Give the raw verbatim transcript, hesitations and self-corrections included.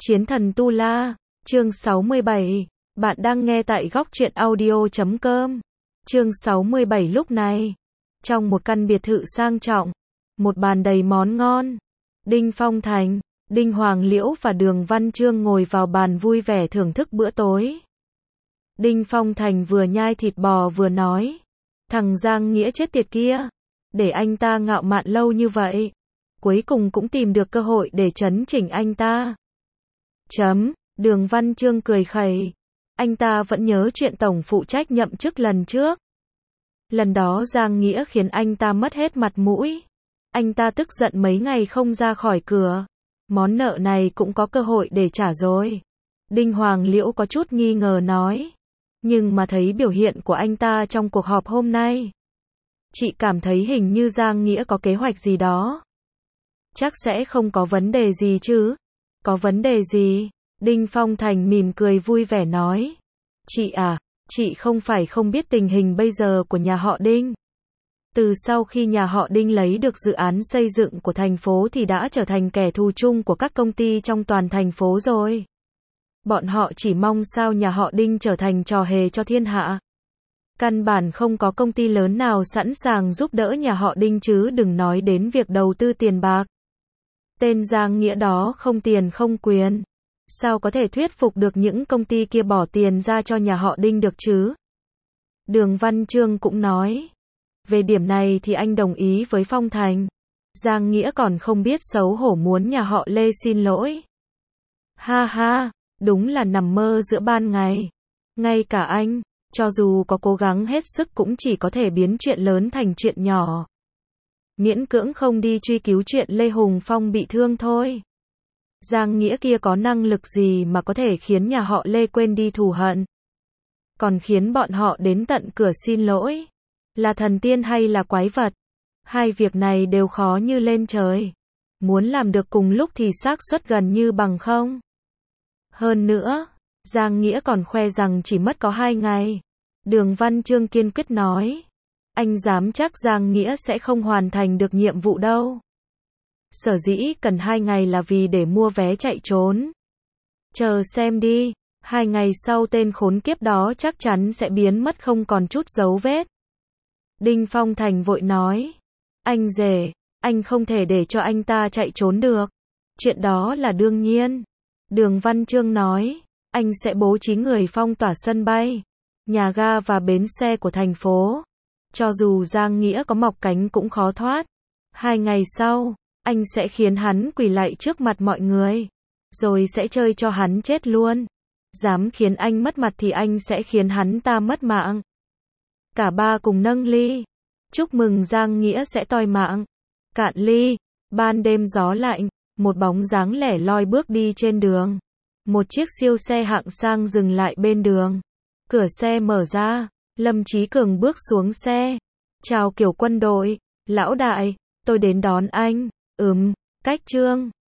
Chiến thần Tu La, chương sáu mươi bảy. Bạn đang nghe tại góc truyện audio chấm com. Chương sáu mươi bảy. Lúc này, trong một căn biệt thự sang trọng, một bàn đầy món ngon, Đinh Phong Thành, Đinh Hoàng Liễu và Đường Văn Chương ngồi vào bàn vui vẻ thưởng thức bữa tối. Đinh Phong Thành vừa nhai thịt bò vừa nói, thằng Giang Nghĩa chết tiệt kia, để anh ta ngạo mạn lâu như vậy, cuối cùng cũng tìm được cơ hội để chấn chỉnh anh ta. Chấm, Đường Văn Chương cười khẩy, anh ta vẫn nhớ chuyện tổng phụ trách nhậm chức lần trước. Lần đó Giang Nghĩa khiến anh ta mất hết mặt mũi, anh ta tức giận mấy ngày không ra khỏi cửa, món nợ này cũng có cơ hội để trả rồi. Đinh Hoàng Liễu có chút nghi ngờ nói, nhưng mà thấy biểu hiện của anh ta trong cuộc họp hôm nay, chị cảm thấy hình như Giang Nghĩa có kế hoạch gì đó. Chắc sẽ không có vấn đề gì chứ? Có vấn đề gì? Đinh Phong Thành mỉm cười vui vẻ nói, chị à, chị không phải không biết tình hình bây giờ của nhà họ Đinh. Từ sau khi nhà họ Đinh lấy được dự án xây dựng của thành phố thì đã trở thành kẻ thù chung của các công ty trong toàn thành phố rồi. Bọn họ chỉ mong sao nhà họ Đinh trở thành trò hề cho thiên hạ. Căn bản không có công ty lớn nào sẵn sàng giúp đỡ nhà họ Đinh chứ đừng nói đến việc đầu tư tiền bạc. Tên Giang Nghĩa đó không tiền không quyền, sao có thể thuyết phục được những công ty kia bỏ tiền ra cho nhà họ Đinh được chứ? Đường Văn Chương cũng nói, về điểm này thì anh đồng ý với Phong Thành. Giang Nghĩa còn không biết xấu hổ muốn nhà họ Lê xin lỗi. Ha ha, đúng là nằm mơ giữa ban ngày. Ngay cả anh, cho dù có cố gắng hết sức cũng chỉ có thể biến chuyện lớn thành chuyện nhỏ. Miễn cưỡng không đi truy cứu chuyện Lê Hùng Phong bị thương thôi. Giang Nghĩa kia có năng lực gì mà có thể khiến nhà họ Lê quên đi thù hận, còn khiến bọn họ đến tận cửa xin lỗi? Là thần tiên hay là quái vật? Hai việc này đều khó như lên trời. Muốn làm được cùng lúc thì xác suất gần như bằng không. Hơn nữa, Giang Nghĩa còn khoe rằng chỉ mất có hai ngày. Đường Văn Chương kiên quyết nói, anh dám chắc Giang Nghĩa sẽ không hoàn thành được nhiệm vụ đâu. Sở dĩ cần hai ngày là vì để mua vé chạy trốn. Chờ xem đi, hai ngày sau tên khốn kiếp đó chắc chắn sẽ biến mất không còn chút dấu vết. Đinh Phong Thành vội nói, anh rể, anh không thể để cho anh ta chạy trốn được. Chuyện đó là đương nhiên. Đường Văn Chương nói, anh sẽ bố trí người phong tỏa sân bay, nhà ga và bến xe của thành phố. Cho dù Giang Nghĩa có mọc cánh cũng khó thoát. Hai ngày sau, anh sẽ khiến hắn quỳ lạy trước mặt mọi người, rồi sẽ chơi cho hắn chết luôn. Dám khiến anh mất mặt thì anh sẽ khiến hắn ta mất mạng. Cả ba cùng nâng ly, chúc mừng Giang Nghĩa sẽ toi mạng. Cạn ly. Ban đêm gió lạnh, một bóng dáng lẻ loi bước đi trên đường. Một chiếc siêu xe hạng sang dừng lại bên đường. Cửa xe mở ra, Lâm Chí Cường bước xuống xe. Chào kiểu quân đội, lão đại, tôi đến đón anh. Ừm, cách Trương.